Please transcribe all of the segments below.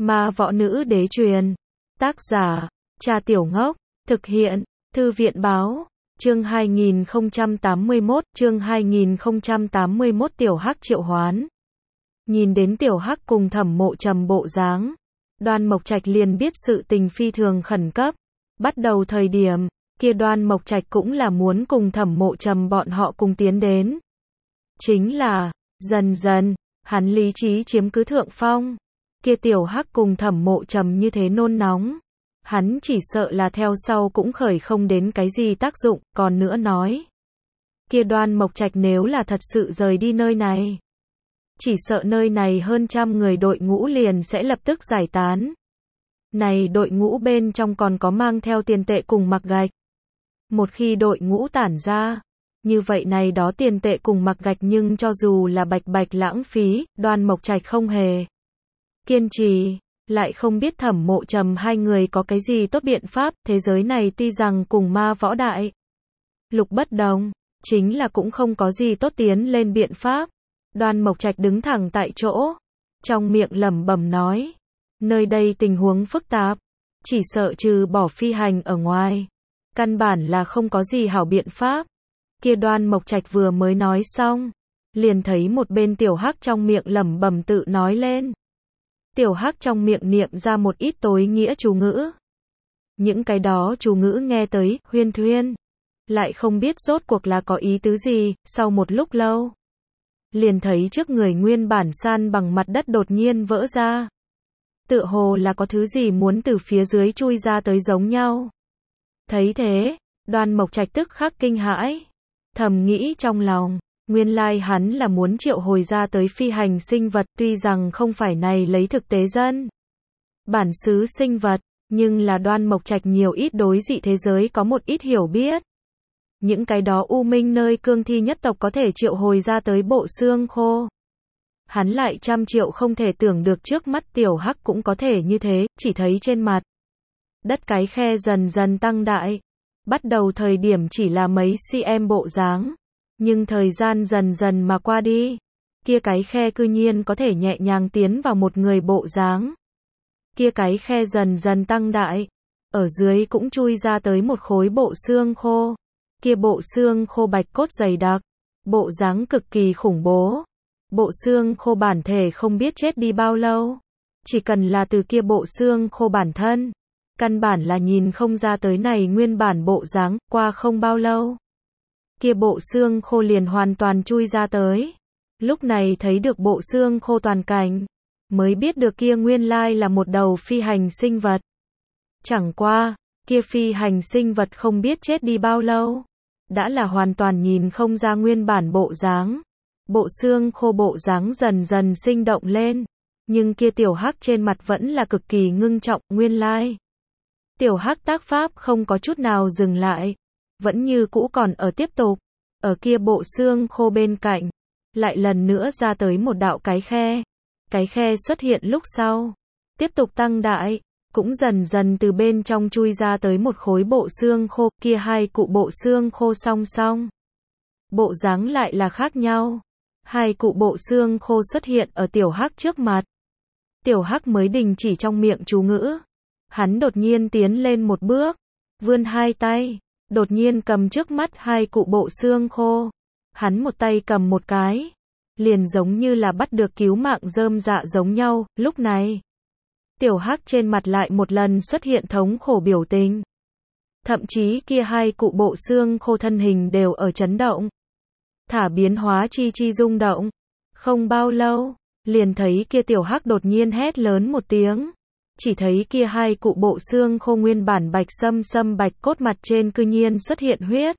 Ma võ nữ đế truyền. Tác giả, Trà Tiểu Ngốc. Thực hiện, Thư viện báo. Chương 2081, chương 2081 Tiểu Hắc triệu hoán. Nhìn đến Tiểu Hắc cùng Thẩm Mộ Trầm bộ dáng, Đoan Mộc Trạch liền biết sự tình phi thường khẩn cấp. Bắt đầu thời điểm, kia Đoan Mộc Trạch cũng là muốn cùng Thẩm Mộ Trầm bọn họ cùng tiến đến. Chính là, dần dần, hắn lý trí chiếm cứ thượng phong. Kia Tiểu Hắc cùng Thẩm Mộ Trầm như thế nôn nóng. Hắn chỉ sợ là theo sau cũng khởi không đến cái gì tác dụng, còn nữa nói. Kia Đoan Mộc Trạch nếu là thật sự rời đi nơi này, chỉ sợ nơi này hơn 100 người đội ngũ liền sẽ lập tức giải tán. Này đội ngũ bên trong còn có mang theo tiền tệ cùng mặc gạch. Một khi đội ngũ tản ra, như vậy này đó tiền tệ cùng mặc gạch nhưng cho dù là bạch bạch lãng phí, Đoan Mộc Trạch không hề kiên trì, lại không biết Thẩm Mộ Trầm hai người có cái gì tốt biện pháp. Thế giới này tuy rằng cùng ma võ đại lục bất đồng, chính là cũng không có gì tốt tiến lên biện pháp. Đoan Mộc Trạch đứng thẳng tại chỗ, trong miệng lẩm bẩm nói, nơi đây tình huống phức tạp, chỉ sợ trừ bỏ phi hành ở ngoài, căn bản là không có gì hảo biện pháp. Kia Đoan Mộc Trạch vừa mới nói xong, liền thấy một bên Tiểu Hắc trong miệng lẩm bẩm tự nói lên. Tiểu Hắc trong miệng niệm ra một ít tối nghĩa chú ngữ. Những cái đó chú ngữ nghe tới huyên thuyên, lại không biết rốt cuộc là có ý tứ gì. Sau một lúc lâu, liền thấy trước người nguyên bản san bằng mặt đất đột nhiên vỡ ra. Tựa hồ là có thứ gì muốn từ phía dưới chui ra tới giống nhau. Thấy thế, Đoan Mộc Trạch tức khắc kinh hãi, thầm nghĩ trong lòng, nguyên lai hắn là muốn triệu hồi ra tới phi hành sinh vật, tuy rằng không phải này lấy thực tế dân bản xứ sinh vật, nhưng là Đoan Mộc Trạch nhiều ít đối dị thế giới có một ít hiểu biết. Những cái đó u minh nơi cương thi nhất tộc có thể triệu hồi ra tới bộ xương khô. Hắn lại 100 triệu không thể tưởng được trước mắt Tiểu Hắc cũng có thể như thế. Chỉ thấy trên mặt đất cái khe dần dần tăng đại. Bắt đầu thời điểm chỉ là mấy cm bộ dáng, nhưng thời gian dần dần mà qua đi, kia cái khe cư nhiên có thể nhẹ nhàng tiến vào một người bộ dáng. Kia cái khe dần dần tăng đại, ở dưới cũng chui ra tới một khối bộ xương khô. Kia bộ xương khô bạch cốt dày đặc, bộ dáng cực kỳ khủng bố. Bộ xương khô bản thể không biết chết đi bao lâu, chỉ cần là từ kia bộ xương khô bản thân, căn bản là nhìn không ra tới này nguyên bản bộ dáng. Qua không bao lâu, kia bộ xương khô liền hoàn toàn chui ra tới. Lúc này thấy được bộ xương khô toàn cảnh, mới biết được kia nguyên lai là một đầu phi hành sinh vật. Chẳng qua, kia phi hành sinh vật không biết chết đi bao lâu, đã là hoàn toàn nhìn không ra nguyên bản bộ dáng. Bộ xương khô bộ dáng dần dần sinh động lên, nhưng kia Tiểu Hắc trên mặt vẫn là cực kỳ ngưng trọng. Nguyên lai, Tiểu Hắc tác pháp không có chút nào dừng lại, vẫn như cũ còn ở tiếp tục. Ở kia bộ xương khô bên cạnh, lại lần nữa ra tới một đạo cái khe. Cái khe xuất hiện lúc sau, tiếp tục tăng đại, cũng dần dần từ bên trong chui ra tới một khối bộ xương khô. Kia hai cụ bộ xương khô song song, bộ dáng lại là khác nhau. Hai cụ bộ xương khô xuất hiện ở Tiểu Hắc trước mặt. Tiểu Hắc mới đình chỉ trong miệng chú ngữ, hắn đột nhiên tiến lên một bước, vươn hai tay, đột nhiên cầm trước mắt hai cụ bộ xương khô. Hắn một tay cầm một cái, liền giống như là bắt được cứu mạng rơm dạ giống nhau. Lúc này, Tiểu Hắc trên mặt lại một lần xuất hiện thống khổ biểu tình. Thậm chí kia hai cụ bộ xương khô thân hình đều ở chấn động, thả biến hóa chi rung động. Không bao lâu, liền thấy kia Tiểu Hắc đột nhiên hét lớn một tiếng. Chỉ thấy kia hai cụ bộ xương khô nguyên bản bạch sâm bạch cốt mặt trên cư nhiên xuất hiện huyết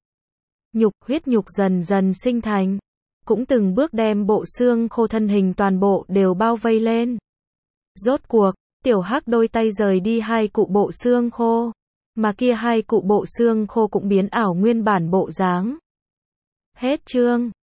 nhục dần dần sinh thành, cũng từng bước đem bộ xương khô thân hình toàn bộ đều bao vây lên. Rốt cuộc, Tiểu Hắc đôi tay rời đi hai cụ bộ xương khô, mà kia hai cụ bộ xương khô cũng biến ảo nguyên bản bộ dáng. Hết chương.